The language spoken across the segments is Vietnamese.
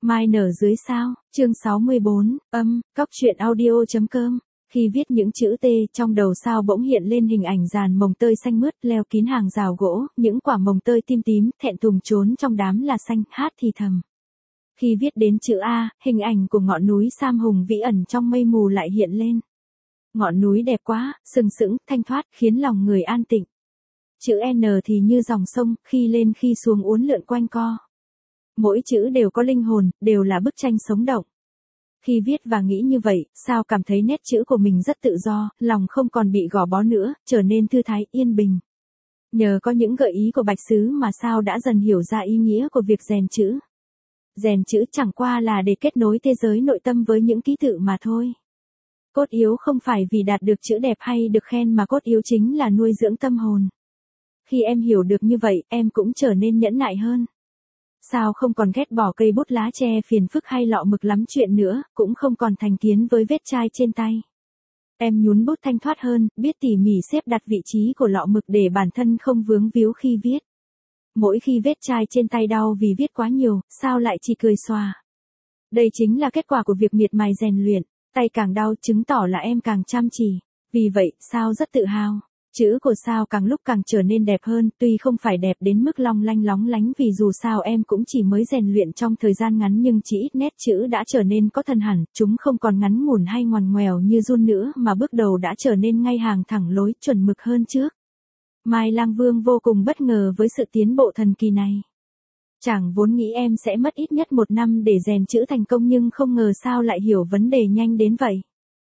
Mai nở dưới sao, chương 64, cóc truyện audio.com. Khi viết những chữ T trong đầu sao bỗng hiện lên hình ảnh dàn mồng tơi xanh mướt leo kín hàng rào gỗ, những quả mồng tơi tím tím, thẹn thùng trốn trong đám là xanh, hát thì thầm. Khi viết đến chữ A, hình ảnh của ngọn núi Sam hùng vĩ ẩn trong mây mù lại hiện lên. Ngọn núi đẹp quá, sừng sững, thanh thoát, khiến lòng người an tịnh. Chữ N thì như dòng sông, khi lên khi xuống uốn lượn quanh co. Mỗi chữ đều có linh hồn, đều là bức tranh sống động. Khi viết và nghĩ như vậy, sao cảm thấy nét chữ của mình rất tự do, lòng không còn bị gò bó nữa, trở nên thư thái, yên bình. Nhờ có những gợi ý của Bạch Sứ mà sao đã dần hiểu ra ý nghĩa của việc rèn chữ. Rèn chữ chẳng qua là để kết nối thế giới nội tâm với những ký tự mà thôi. Cốt yếu không phải vì đạt được chữ đẹp hay được khen mà cốt yếu chính là nuôi dưỡng tâm hồn. Khi em hiểu được như vậy, em cũng trở nên nhẫn nại hơn. Sao không còn ghét bỏ cây bút lá tre phiền phức hay lọ mực lắm chuyện nữa, cũng không còn thành kiến với vết chai trên tay. Em nhún bút thanh thoát hơn, biết tỉ mỉ xếp đặt vị trí của lọ mực để bản thân không vướng víu khi viết. Mỗi khi vết chai trên tay đau vì viết quá nhiều, sao lại chỉ cười xòa. Đây chính là kết quả của việc miệt mài rèn luyện, tay càng đau chứng tỏ là em càng chăm chỉ. Vì vậy, sao rất tự hào. Chữ của sao càng lúc càng trở nên đẹp hơn, tuy không phải đẹp đến mức long lanh lóng lánh vì dù sao em cũng chỉ mới rèn luyện trong thời gian ngắn nhưng chỉ ít nét chữ đã trở nên có thần hẳn, chúng không còn ngắn ngủn hay ngoằn ngoèo như giun nữa mà bước đầu đã trở nên ngay hàng thẳng lối chuẩn mực hơn trước. Mai Lang Vương vô cùng bất ngờ với sự tiến bộ thần kỳ này. Chàng vốn nghĩ em sẽ mất ít nhất 1 năm để rèn chữ thành công nhưng không ngờ sao lại hiểu vấn đề nhanh đến vậy.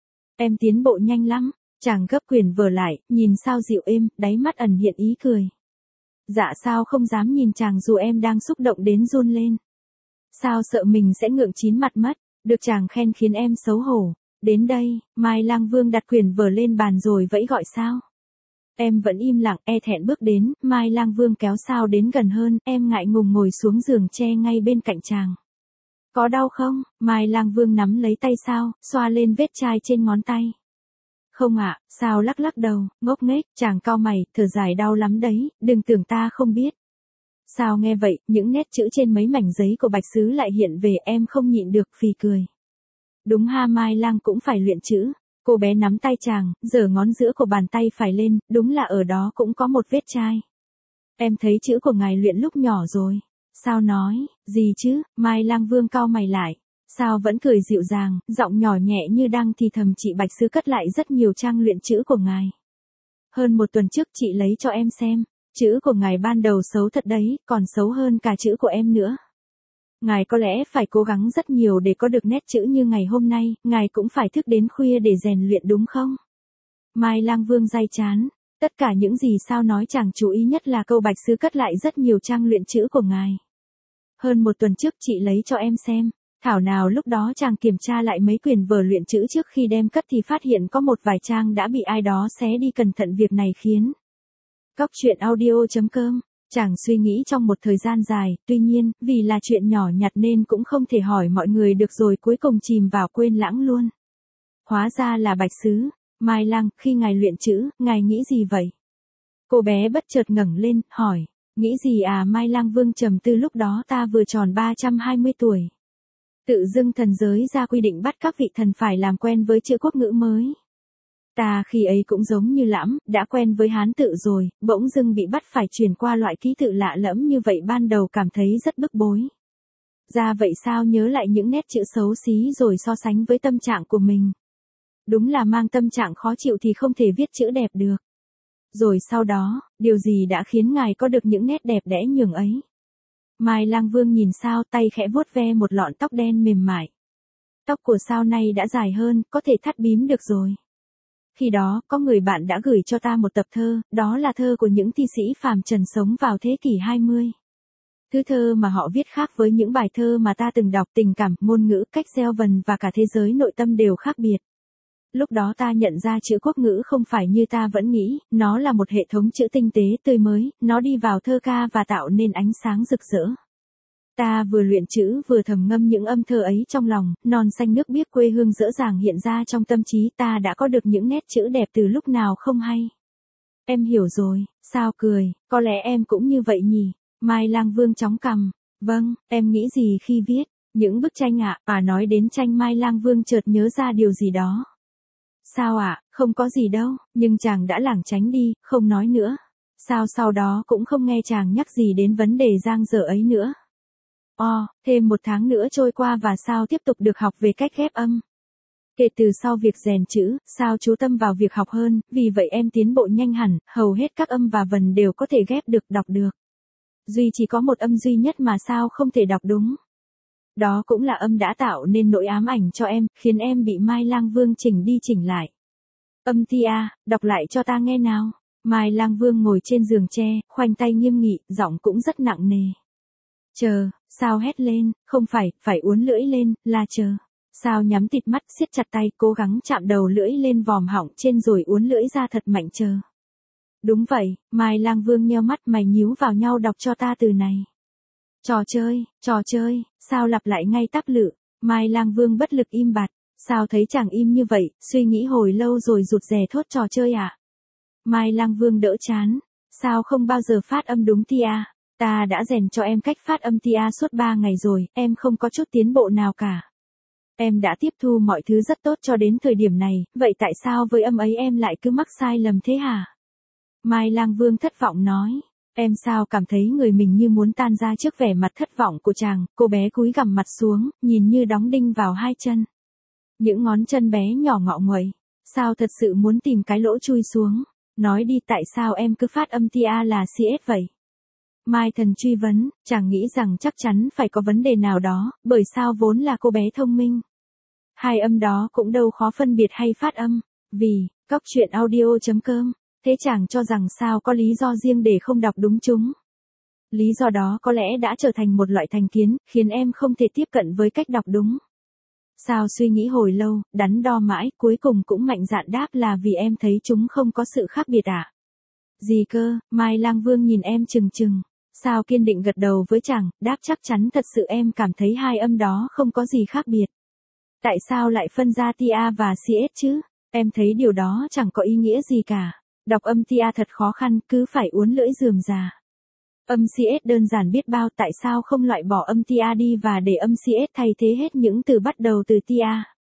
Em tiến bộ nhanh lắm. Chàng gấp quyển vở lại, nhìn sao dịu êm, đáy mắt ẩn hiện ý cười. Dạ sao không dám nhìn chàng dù em đang xúc động đến run lên. Sao sợ mình sẽ ngượng chín mặt mất, được chàng khen khiến em xấu hổ. Đến đây, Mai Lang Vương đặt quyển vở lên bàn rồi vẫy gọi sao. Em vẫn im lặng, e thẹn bước đến, Mai Lang Vương kéo sao đến gần hơn, em ngại ngùng ngồi xuống giường tre ngay bên cạnh chàng. Có đau không? Mai Lang Vương nắm lấy tay sao, xoa lên vết chai trên ngón tay. Không ạ, sao lắc lắc đầu, ngốc nghếch, chàng cau mày, thở dài đau lắm đấy, đừng tưởng ta không biết. Sao nghe vậy, những nét chữ trên mấy mảnh giấy của Bạch Sứ lại hiện về em không nhịn được phì cười. Đúng ha Mai Lang cũng phải luyện chữ. Cô bé nắm tay chàng, giở ngón giữa của bàn tay phải lên, đúng là ở đó cũng có một vết chai. Em thấy chữ của ngài luyện lúc nhỏ rồi. Sao nói, gì chứ, Mai Lang Vương cau mày lại. Sao vẫn cười dịu dàng, giọng nhỏ nhẹ như đang thì thầm chị Bạch Sứ cất lại rất nhiều trang luyện chữ của ngài. Hơn 1 tuần trước chị lấy cho em xem, chữ của ngài ban đầu xấu thật đấy, còn xấu hơn cả chữ của em nữa. Ngài có lẽ phải cố gắng rất nhiều để có được nét chữ như ngày hôm nay, ngài cũng phải thức đến khuya để rèn luyện đúng không? Mai Lang Vương day chán, tất cả những gì sao nói chàng chú ý nhất là câu Bạch Sứ cất lại rất nhiều trang luyện chữ của ngài. Hơn 1 tuần trước chị lấy cho em xem. Thảo nào lúc đó chàng kiểm tra lại mấy quyển vở luyện chữ trước khi đem cất thì phát hiện có một vài trang đã bị ai đó xé đi cẩn thận việc này khiến. Cóc truyện audio.com, chàng suy nghĩ trong một thời gian dài, tuy nhiên, vì là chuyện nhỏ nhặt nên cũng không thể hỏi mọi người được rồi cuối cùng chìm vào quên lãng luôn. Hóa ra là Bạch Sứ, Mai Lang, khi ngài luyện chữ, ngài nghĩ gì vậy? Cô bé bất chợt ngẩng lên, hỏi, nghĩ gì à Mai Lang Vương trầm tư lúc đó ta vừa tròn 320 tuổi. Tự dưng thần giới ra quy định bắt các vị thần phải làm quen với chữ quốc ngữ mới. Ta khi ấy cũng giống như Lãm, đã quen với Hán tự rồi, bỗng dưng bị bắt phải chuyển qua loại ký tự lạ lẫm như vậy ban đầu cảm thấy rất bức bối. Ra vậy sao nhớ lại những nét chữ xấu xí rồi so sánh với tâm trạng của mình. Đúng là mang tâm trạng khó chịu thì không thể viết chữ đẹp được. Rồi sau đó, điều gì đã khiến ngài có được những nét đẹp đẽ nhường ấy? Mai Lang Vương nhìn sao tay khẽ vuốt ve một lọn tóc đen mềm mại. Tóc của sao nay đã dài hơn, có thể thắt bím được rồi. Khi đó, có người bạn đã gửi cho ta một tập thơ, đó là thơ của những thi sĩ phàm trần sống vào thế kỷ 20. Thứ thơ mà họ viết khác với những bài thơ mà ta từng đọc, tình cảm, ngôn ngữ, cách gieo vần và cả thế giới nội tâm đều khác biệt. Lúc đó ta nhận ra chữ quốc ngữ không phải như ta vẫn nghĩ, nó là một hệ thống chữ tinh tế, tươi mới, nó đi vào thơ ca và tạo nên ánh sáng rực rỡ. Ta vừa luyện chữ vừa thầm ngâm những âm thơ ấy trong lòng, non xanh nước biếc quê hương dễ dàng hiện ra trong tâm trí ta đã có được những nét chữ đẹp từ lúc nào không hay. Em hiểu rồi, sao cười, có lẽ em cũng như vậy nhỉ, Mai Lang Vương chóng cằm, vâng, em nghĩ gì khi viết, Những bức tranh ạ, nói đến tranh Mai Lang Vương chợt nhớ ra điều gì đó. Sao ạ, không có gì đâu, nhưng chàng đã lảng tránh đi, không nói nữa. Sao sau đó cũng không nghe chàng nhắc gì đến vấn đề giang dở ấy nữa. Thêm 1 tháng nữa trôi qua và sao tiếp tục được học về cách ghép âm. Kể từ sau việc rèn chữ, sao chú tâm vào việc học hơn, vì vậy em tiến bộ nhanh hẳn, hầu hết các âm và vần đều có thể ghép được, đọc được. Duy chỉ có một âm duy nhất mà sao không thể đọc đúng. Đó cũng là âm đã tạo nên nỗi ám ảnh cho em, khiến em bị Mai Lang Vương chỉnh đi chỉnh lại. Âm tia, đọc lại cho ta nghe nào. Mai Lang Vương ngồi trên giường tre, khoanh tay nghiêm nghị, giọng cũng rất nặng nề. Chờ, sao hét lên, không phải uốn lưỡi lên, là chờ. Sao nhắm tịt mắt, siết chặt tay, cố gắng chạm đầu lưỡi lên vòm họng trên rồi uốn lưỡi ra thật mạnh chờ. Đúng vậy, Mai Lang Vương nheo mắt mày nhíu vào nhau, đọc cho ta từ này. Trò chơi, sao lặp lại ngay tắp lự. Mai Lang Vương bất lực im bặt. Sao thấy chàng im như vậy, suy nghĩ hồi lâu rồi rụt rè thốt trò chơi à? Mai Lang Vương đỡ chán. Sao không bao giờ phát âm đúng tia? Ta đã rèn cho em cách phát âm tia suốt 3 ngày rồi, em không có chút tiến bộ nào cả. Em đã tiếp thu mọi thứ rất tốt cho đến thời điểm này, vậy tại sao với âm ấy em lại cứ mắc sai lầm thế hả? Mai Lang Vương thất vọng nói. Em sao cảm thấy người mình như muốn tan ra trước vẻ mặt thất vọng của chàng, cô bé cúi gằm mặt xuống, nhìn như đóng đinh vào 2 chân. Những ngón chân bé nhỏ ngọ nguậy. Sao thật sự muốn tìm cái lỗ chui xuống. Nói đi, tại sao em cứ phát âm tia là CS vậy? Mai Thần truy vấn, chàng nghĩ rằng chắc chắn phải có vấn đề nào đó, bởi sao vốn là cô bé thông minh. 2 âm đó cũng đâu khó phân biệt hay phát âm, vì, coctruyện.audio.com, thế chàng cho rằng sao có lý do riêng để không đọc đúng chúng. Lý do đó có lẽ đã trở thành một loại thành kiến, khiến em không thể tiếp cận với cách đọc đúng. Sao suy nghĩ hồi lâu, đắn đo mãi, cuối cùng cũng mạnh dạn đáp là vì em thấy chúng không có sự khác biệt à? Gì cơ? Mai Lang Vương nhìn em chừng chừng. Sao kiên định gật đầu với chàng, đáp chắc chắn thật sự em cảm thấy 2 âm đó không có gì khác biệt. Tại sao lại phân ra tia và CS chứ? Em thấy điều đó chẳng có ý nghĩa gì cả. Đọc âm tia thật khó khăn, cứ phải uốn lưỡi rườm rà. Âm CS đơn giản biết bao, tại sao không loại bỏ âm tia đi và để âm CS thay thế hết những từ bắt đầu từ tia?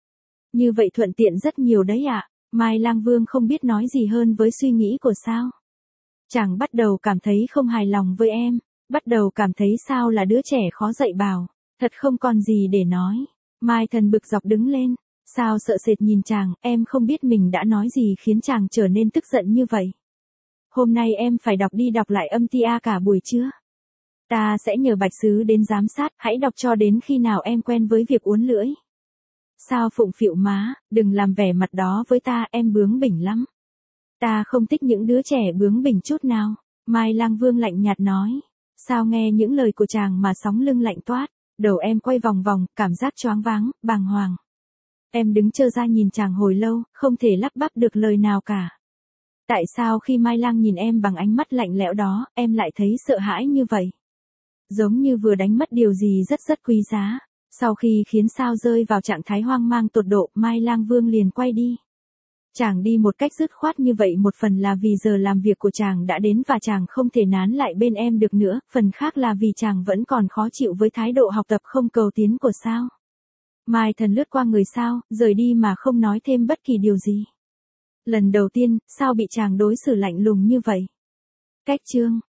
Như vậy thuận tiện rất nhiều đấy ạ. Mai Lang Vương không biết nói gì hơn với suy nghĩ của sao. Chàng bắt đầu cảm thấy không hài lòng với em, bắt đầu cảm thấy sao là đứa trẻ khó dạy bảo, thật không còn gì để nói. Mai Thần bực dọc đứng lên, sao sợ sệt nhìn chàng, em không biết mình đã nói gì khiến chàng trở nên tức giận như vậy. Hôm nay em phải đọc đi đọc lại âm tia cả buổi trưa. Ta sẽ nhờ Bạch Sứ đến giám sát, hãy đọc cho đến khi nào em quen với việc uốn lưỡi. Sao phụng phịu má, đừng làm vẻ mặt đó với ta, em bướng bỉnh lắm. Ta không thích những đứa trẻ bướng bỉnh chút nào. Mai Lang Vương lạnh nhạt nói. Sao nghe những lời của chàng mà sóng lưng lạnh toát, đầu em quay vòng vòng, cảm giác choáng váng, bàng hoàng. Em đứng trơ ra nhìn chàng hồi lâu, không thể lắp bắp được lời nào cả. Tại sao khi Mai Lang nhìn em bằng ánh mắt lạnh lẽo đó, em lại thấy sợ hãi như vậy? Giống như vừa đánh mất điều gì rất rất quý giá. Sau khi khiến sao rơi vào trạng thái hoang mang tột độ, Mai Lang Vương liền quay đi. Chàng đi một cách dứt khoát như vậy, một phần là vì giờ làm việc của chàng đã đến và chàng không thể nán lại bên em được nữa, phần khác là vì chàng vẫn còn khó chịu với thái độ học tập không cầu tiến của sao. Mai Thần lướt qua người sao, rời đi mà không nói thêm bất kỳ điều gì. Lần đầu tiên, sao bị chàng đối xử lạnh lùng như vậy? Cách chương